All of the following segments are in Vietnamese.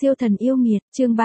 Siêu thần yêu nghiệt, chương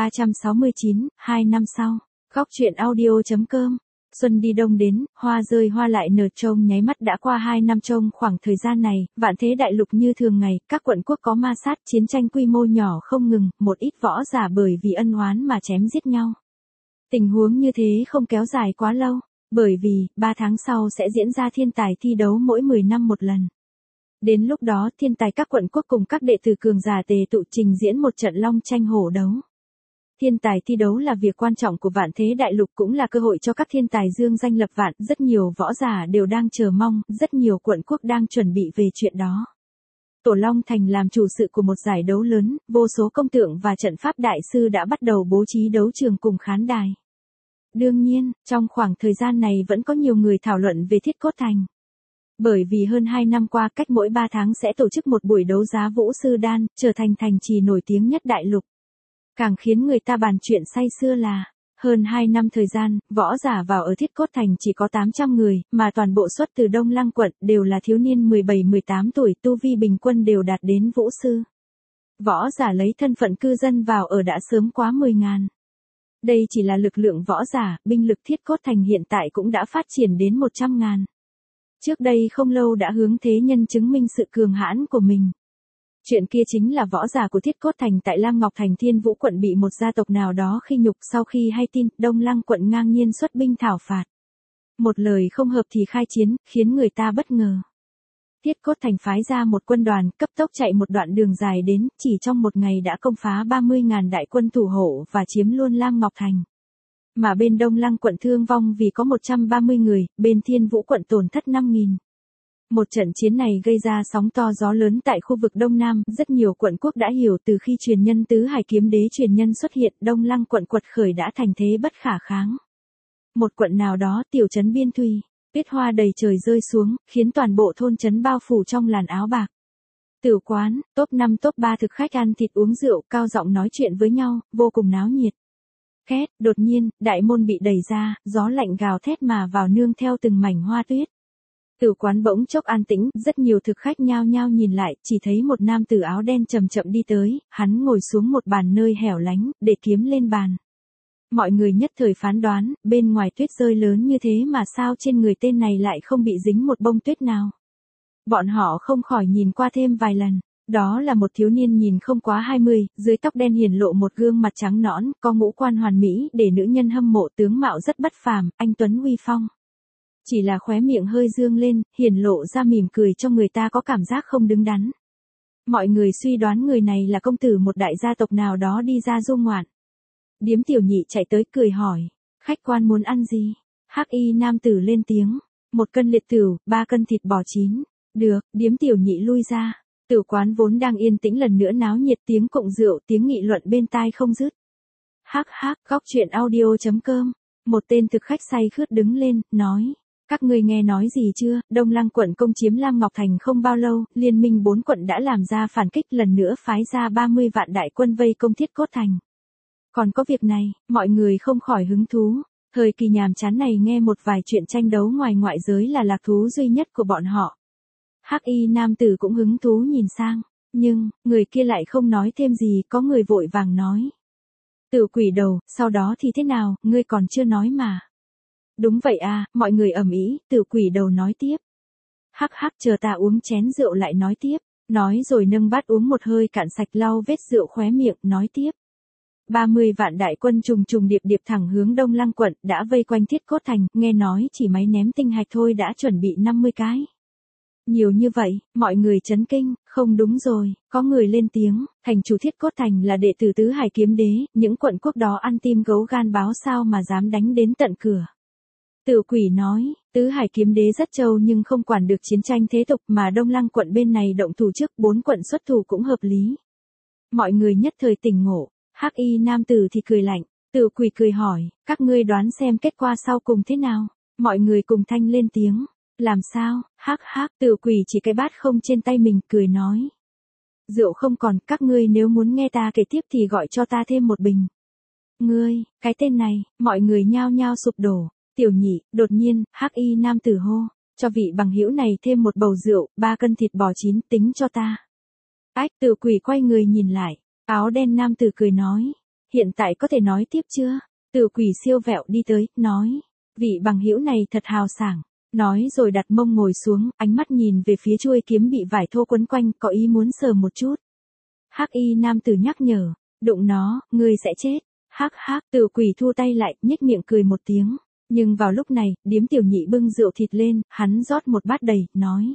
369, 2 năm sau. Góc truyện audio.com. Xuân đi đông đến, hoa rơi hoa lại nở, trông nháy mắt đã qua 2 năm. Trong khoảng thời gian này, vạn thế đại lục như thường ngày, các quận quốc có ma sát, chiến tranh quy mô nhỏ không ngừng, một ít võ giả bởi vì ân oán mà chém giết nhau. Tình huống như thế không kéo dài quá lâu, bởi vì 3 tháng sau sẽ diễn ra thiên tài thi đấu mỗi 10 năm một lần. Đến lúc đó thiên tài các quận quốc cùng các đệ tử cường giả tề tụ trình diễn một trận long tranh hổ đấu. Thiên tài thi đấu là việc quan trọng của vạn thế đại lục, cũng là cơ hội cho các thiên tài dương danh lập vạn. Rất nhiều võ giả đều đang chờ mong, rất nhiều quận quốc đang chuẩn bị về chuyện đó. Tổ Long Thành làm chủ sự của một giải đấu lớn, vô số công tượng và trận pháp đại sư đã bắt đầu bố trí đấu trường cùng khán đài. Đương nhiên, trong khoảng thời gian này vẫn có nhiều người thảo luận về Thiết Cốt Thành. Bởi vì hơn 2 năm qua cách mỗi 3 tháng sẽ tổ chức một buổi đấu giá Vũ Sư Đan, trở thành thành trì nổi tiếng nhất đại lục. Càng khiến người ta bàn chuyện say sưa là, hơn 2 năm thời gian, võ giả vào ở Thiết Cốt Thành chỉ có 800 người, mà toàn bộ xuất từ Đông Lăng quận, đều là thiếu niên 17-18 tuổi, tu vi bình quân đều đạt đến Vũ Sư. Võ giả lấy thân phận cư dân vào ở đã sớm quá 10.000. Đây chỉ là lực lượng võ giả, binh lực Thiết Cốt Thành hiện tại cũng đã phát triển đến 100.000. Trước đây không lâu đã hướng thế nhân chứng minh sự cường hãn của mình. Chuyện kia chính là võ giả của Thiết Cốt Thành tại Lam Ngọc Thành Thiên Vũ quận bị một gia tộc nào đó khi nhục. Sau khi hay tin, Đông Lăng quận ngang nhiên xuất binh thảo phạt. Một lời không hợp thì khai chiến, khiến người ta bất ngờ. Thiết Cốt Thành phái ra một quân đoàn, cấp tốc chạy một đoạn đường dài đến, chỉ trong một ngày đã công phá 30.000 đại quân thủ hộ và chiếm luôn Lam Ngọc Thành. Mà bên Đông Lăng quận thương vong vì có 130 người, bên Thiên Vũ quận tổn thất 5.000. Một trận chiến này gây ra sóng to gió lớn tại khu vực Đông Nam, rất nhiều quận quốc đã hiểu từ khi truyền nhân Tứ Hải Kiếm Đế truyền nhân xuất hiện, Đông Lăng quận quật khởi đã thành thế bất khả kháng. Một quận nào đó, tiểu trấn Biên Thùy, tuyết hoa đầy trời rơi xuống, khiến toàn bộ thôn trấn bao phủ trong làn áo bạc. Tử quán, top 5 top 3 thực khách ăn thịt uống rượu, cao giọng nói chuyện với nhau, vô cùng náo nhiệt. Két, đột nhiên, đại môn bị đẩy ra, gió lạnh gào thét mà vào nương theo từng mảnh hoa tuyết. Tử quán bỗng chốc an tĩnh, rất nhiều thực khách nhao nhao nhìn lại, chỉ thấy một nam tử áo đen chậm chậm đi tới, hắn ngồi xuống một bàn nơi hẻo lánh, để kiếm lên bàn. Mọi người nhất thời phán đoán, bên ngoài tuyết rơi lớn như thế mà sao trên người tên này lại không bị dính một bông tuyết nào. Bọn họ không khỏi nhìn qua thêm vài lần. Đó là một thiếu niên nhìn không quá 20, dưới tóc đen hiển lộ một gương mặt trắng nõn, có ngũ quan hoàn mỹ để nữ nhân hâm mộ, tướng mạo rất bất phàm, anh tuấn uy phong. Chỉ là khóe miệng hơi dương lên, hiển lộ ra mỉm cười cho người ta có cảm giác không đứng đắn. Mọi người suy đoán người này là công tử một đại gia tộc nào đó đi ra du ngoạn. Điếm tiểu nhị chạy tới cười hỏi, khách quan muốn ăn gì? Hắc y nam tử lên tiếng, 1 cân liệt tửu, 3 cân thịt bò chín. Được, điếm tiểu nhị lui ra. Tử quán vốn đang yên tĩnh lần nữa náo nhiệt, tiếng cụng rượu, tiếng nghị luận bên tai không dứt. Hắc hắc, góc truyện audio.com. Một tên thực khách say khướt đứng lên, nói, các ngươi nghe nói gì chưa, Đông Lăng quận công chiếm Lam Ngọc Thành không bao lâu, liên minh 4 quận đã làm ra phản kích, lần nữa phái ra 30 vạn đại quân vây công Thiết Cốt Thành. Còn có việc này, mọi người không khỏi hứng thú. Thời kỳ nhàm chán này nghe một vài chuyện tranh đấu ngoài ngoại giới là lạc thú duy nhất của bọn họ. Hắc y nam tử cũng hứng thú nhìn sang, nhưng, người kia lại không nói thêm gì, có người vội vàng nói. Tử quỷ đầu, sau đó thì thế nào, ngươi còn chưa nói mà. Đúng vậy à, mọi người ầm ĩ, tử quỷ đầu nói tiếp. Hắc hắc, chờ ta uống chén rượu lại nói tiếp, nói rồi nâng bát uống một hơi cạn sạch, lau vết rượu khóe miệng, nói tiếp. 30 vạn đại quân trùng trùng điệp điệp thẳng hướng Đông Lăng quận, đã vây quanh Thiết Cốt Thành, nghe nói chỉ máy ném tinh hạch thôi đã chuẩn bị 50 cái. Nhiều như vậy, mọi người chấn kinh, không đúng rồi, có người lên tiếng, thành chủ Thiết Cốt Thành là đệ tử Tứ Hải Kiếm Đế, những quận quốc đó ăn tim gấu gan báo sao mà dám đánh đến tận cửa. Tử quỷ nói, Tứ Hải Kiếm Đế rất trâu nhưng không quản được chiến tranh thế tục, mà Đông Lăng quận bên này động thủ trước, 4 quận xuất thủ cũng hợp lý. Mọi người nhất thời tỉnh ngộ, Hắc y nam tử thì cười lạnh, Tử quỷ cười hỏi, các ngươi đoán xem kết quả sau cùng thế nào, mọi người cùng thanh lên tiếng. Làm sao, hắc hắc, Tử quỷ chỉ cái bát không trên tay mình, cười nói. Rượu không còn, các ngươi nếu muốn nghe ta kể tiếp thì gọi cho ta thêm một bình. Ngươi, cái tên này, mọi người nhao nhao sụp đổ. Tiểu nhị, đột nhiên, hắc y nam tử hô, cho vị bằng hữu này thêm một bầu rượu, 3 cân thịt bò chín, tính cho ta. Ách, Tử quỷ quay người nhìn lại, Áo đen nam tử cười nói. Hiện tại có thể nói tiếp chưa? Tử quỷ siêu vẹo đi tới, nói. Vị bằng hữu này thật hào sảng. Nói rồi đặt mông ngồi xuống, ánh mắt nhìn về phía chuôi kiếm bị vải thô quấn quanh, có ý muốn sờ một chút. Hắc y nam tử nhắc nhở. Đụng nó, ngươi sẽ chết. Hắc hắc, tử quỷ thu tay lại, nhếch miệng cười một tiếng. Nhưng vào lúc này, điếm tiểu nhị bưng rượu thịt lên, hắn rót một bát đầy, nói.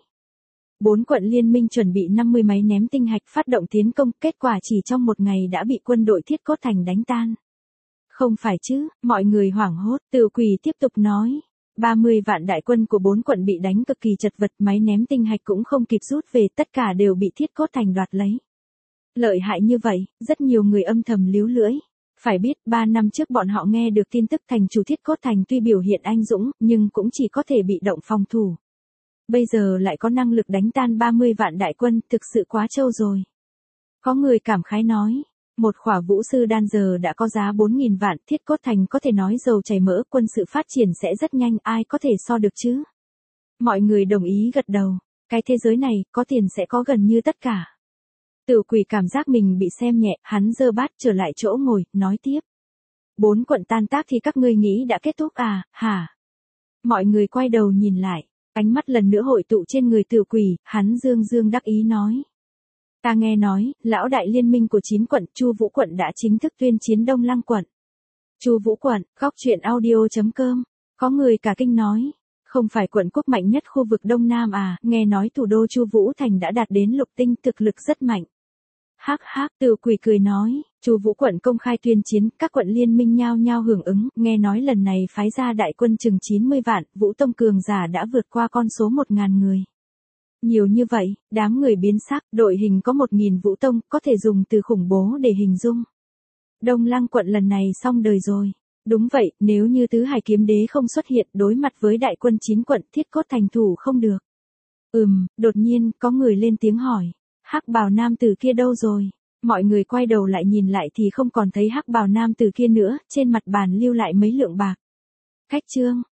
4 quận liên minh chuẩn bị 50 máy ném tinh hạch phát động tiến công, kết quả chỉ trong một ngày đã bị quân đội Thiết Cốt Thành đánh tan. Không phải chứ, mọi người hoảng hốt, Tử quỷ tiếp tục nói. 30 vạn đại quân của 4 quận bị đánh cực kỳ chật vật, máy ném tinh hạch cũng không kịp rút về, tất cả đều bị Thiết Cốt Thành đoạt lấy. Lợi hại như vậy, rất nhiều người âm thầm líu lưỡi. Phải biết, 3 năm trước bọn họ nghe được tin tức thành chủ Thiết Cốt Thành tuy biểu hiện anh dũng, nhưng cũng chỉ có thể bị động phòng thủ. Bây giờ lại có năng lực đánh tan 30 vạn đại quân, thực sự quá trâu rồi. Có người cảm khái nói, một khỏa vũ sư đan giờ đã có giá 4.000 vạn, Thiết Cốt Thành có thể nói dầu chảy mỡ, quân sự phát triển sẽ rất nhanh, ai có thể so được chứ? Mọi người đồng ý gật đầu, cái thế giới này, có tiền sẽ có gần như tất cả. Tử quỷ cảm giác mình bị xem nhẹ, hắn giơ bát trở lại chỗ ngồi, nói tiếp. 4 quận tan tác thì các ngươi nghĩ đã kết thúc à, hả? Mọi người quay đầu nhìn lại, ánh mắt lần nữa hội tụ trên người tử quỷ, hắn dương dương đắc ý nói. Ta nghe nói, lão đại liên minh của 9 quận, Chu Vũ quận đã chính thức tuyên chiến Đông Lăng quận. Chu Vũ quận, góc truyện audio.com. Có người cả kinh nói, không phải quận quốc mạnh nhất khu vực Đông Nam à, nghe nói thủ đô Chu Vũ Thành đã đạt đến lục tinh, thực lực rất mạnh. Hắc hắc, Tử quỷ cười nói, Chu Vũ quận công khai tuyên chiến, các quận liên minh nhao nhao hưởng ứng, nghe nói lần này phái ra đại quân chừng 90 vạn, Vũ Tông cường giả đã vượt qua con số 1.000 người. Nhiều như vậy, đám người biến sắc, đội hình có 1.000 Vũ Tông, có thể dùng từ khủng bố để hình dung. Đông Lăng quận lần này xong đời rồi. Đúng vậy, nếu như Tứ Hải Kiếm Đế không xuất hiện đối mặt với đại quân 9 quận, Thiết Cốt Thành thủ không được. Đột nhiên, có người lên tiếng hỏi. Hắc bào nam tử kia đâu rồi? Mọi người quay đầu lại nhìn lại thì không còn thấy hắc bào nam tử kia nữa, trên mặt bàn lưu lại mấy lượng bạc. Cách chương.